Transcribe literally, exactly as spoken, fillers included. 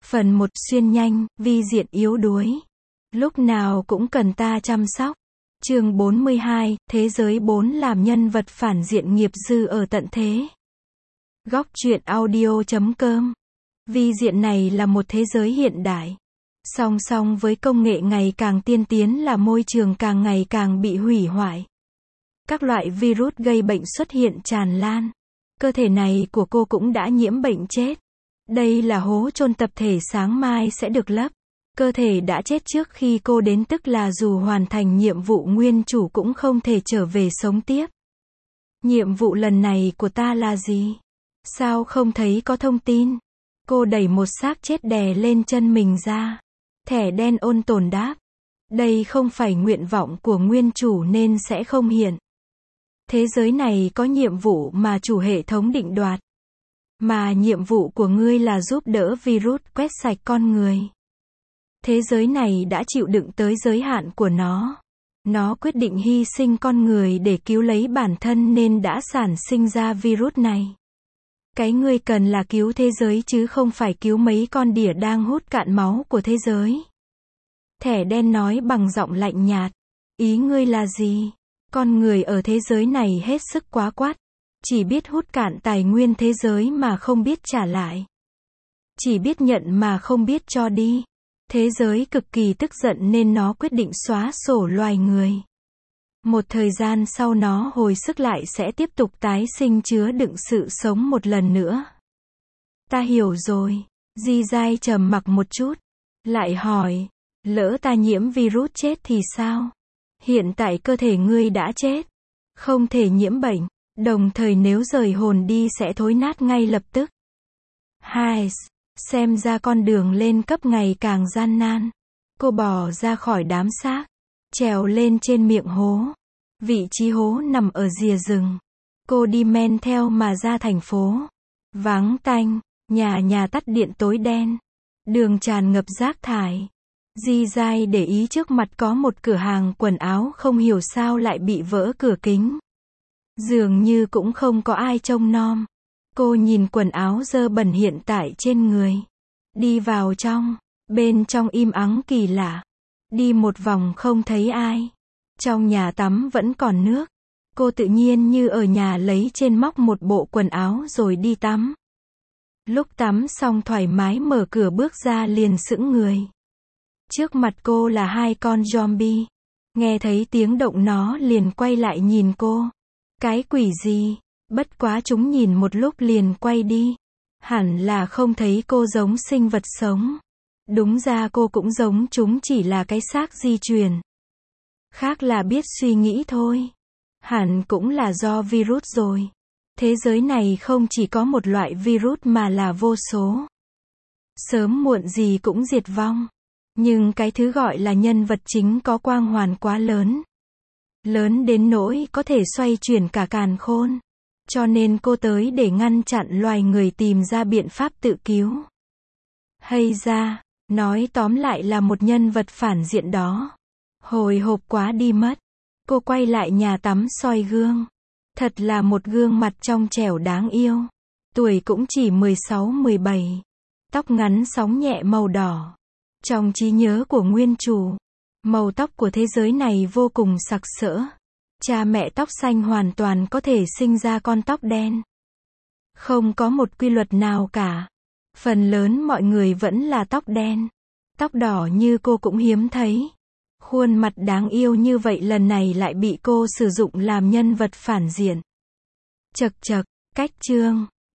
Phần một xuyên nhanh, vi diện yếu đuối. Lúc nào cũng cần ta chăm sóc. Chương bốn mươi hai, thế giới bốn làm nhân vật phản diện nghiệp dư ở tận thế. Góc truyện audio chấm com. Vi diện này là một thế giới hiện đại. Song song với công nghệ ngày càng tiên tiến là môi trường càng ngày càng bị hủy hoại. Các loại virus gây bệnh xuất hiện tràn lan. Cơ thể này của cô cũng đã nhiễm bệnh chết. Đây là hố chôn tập thể sáng mai sẽ được lấp. Cơ thể đã chết trước khi cô đến, tức là dù hoàn thành nhiệm vụ nguyên chủ cũng không thể trở về sống tiếp. Nhiệm vụ lần này của ta là gì? Sao không thấy có thông tin? Cô đẩy một xác chết đè lên chân mình ra. Thẻ đen ôn tồn đáp. Đây không phải nguyện vọng của nguyên chủ nên sẽ không hiện. Thế giới này có nhiệm vụ mà chủ hệ thống định đoạt. Mà nhiệm vụ của ngươi là giúp đỡ virus quét sạch con người. Thế giới này đã chịu đựng tới giới hạn của nó. Nó quyết định hy sinh con người để cứu lấy bản thân nên đã sản sinh ra virus này. Cái ngươi cần là cứu thế giới chứ không phải cứu mấy con đỉa đang hút cạn máu của thế giới. Thẻ đen nói bằng giọng lạnh nhạt. Ý ngươi là gì? Con người ở thế giới này hết sức quá quắt. Chỉ biết hút cạn tài nguyên thế giới mà không biết trả lại. Chỉ biết nhận mà không biết cho đi. Thế giới cực kỳ tức giận nên nó quyết định xóa sổ loài người. Một thời gian sau nó hồi sức lại sẽ tiếp tục tái sinh chứa đựng sự sống một lần nữa. Ta hiểu rồi. Di Dai trầm mặc một chút. Lại hỏi. Lỡ ta nhiễm virus chết thì sao? Hiện tại cơ thể ngươi đã chết. Không thể nhiễm bệnh. Đồng thời nếu rời hồn đi sẽ thối nát ngay lập tức. Hai. Xem ra con đường lên cấp ngày càng gian nan. Cô bò ra khỏi đám xác. Trèo lên trên miệng hố. Vị trí hố nằm ở rìa rừng. Cô đi men theo mà ra thành phố. Vắng tanh. Nhà nhà tắt điện tối đen. Đường tràn ngập rác thải. Di Dai để ý trước mặt có một cửa hàng quần áo, không hiểu sao lại bị vỡ cửa kính. Dường như cũng không có ai trông nom. Cô nhìn quần áo dơ bẩn hiện tại trên người. Đi vào trong. Bên trong im ắng kỳ lạ. Đi một vòng không thấy ai. Trong nhà tắm vẫn còn nước. Cô tự nhiên như ở nhà lấy trên móc một bộ quần áo rồi đi tắm. Lúc tắm xong thoải mái mở cửa bước ra liền sững người. Trước mặt cô là hai con zombie. Nghe thấy tiếng động nó liền quay lại nhìn cô. Cái quỷ gì? Bất quá chúng nhìn một lúc liền quay đi. Hẳn là không thấy cô giống sinh vật sống. Đúng ra cô cũng giống chúng, chỉ là cái xác di truyền. Khác là biết suy nghĩ thôi. Hẳn cũng là do virus rồi. Thế giới này không chỉ có một loại virus mà là vô số. Sớm muộn gì cũng diệt vong. Nhưng cái thứ gọi là nhân vật chính có quang hoàn quá lớn. Lớn đến nỗi có thể xoay chuyển cả càn khôn. Cho nên cô tới để ngăn chặn loài người tìm ra biện pháp tự cứu. Hay ra, nói tóm lại là một nhân vật phản diện đó. Hồi hộp quá đi mất. Cô quay lại nhà tắm soi gương. Thật là một gương mặt trong trẻo đáng yêu. Tuổi cũng chỉ mười sáu mười bảy. Tóc ngắn sóng nhẹ màu đỏ. Trong trí nhớ của nguyên chủ, màu tóc của thế giới này vô cùng sặc sỡ. Cha mẹ tóc xanh hoàn toàn có thể sinh ra con tóc đen. Không có một quy luật nào cả. Phần lớn mọi người vẫn là tóc đen. Tóc đỏ như cô cũng hiếm thấy. Khuôn mặt đáng yêu như vậy lần này lại bị cô sử dụng làm nhân vật phản diện. Chật chật, cách chương.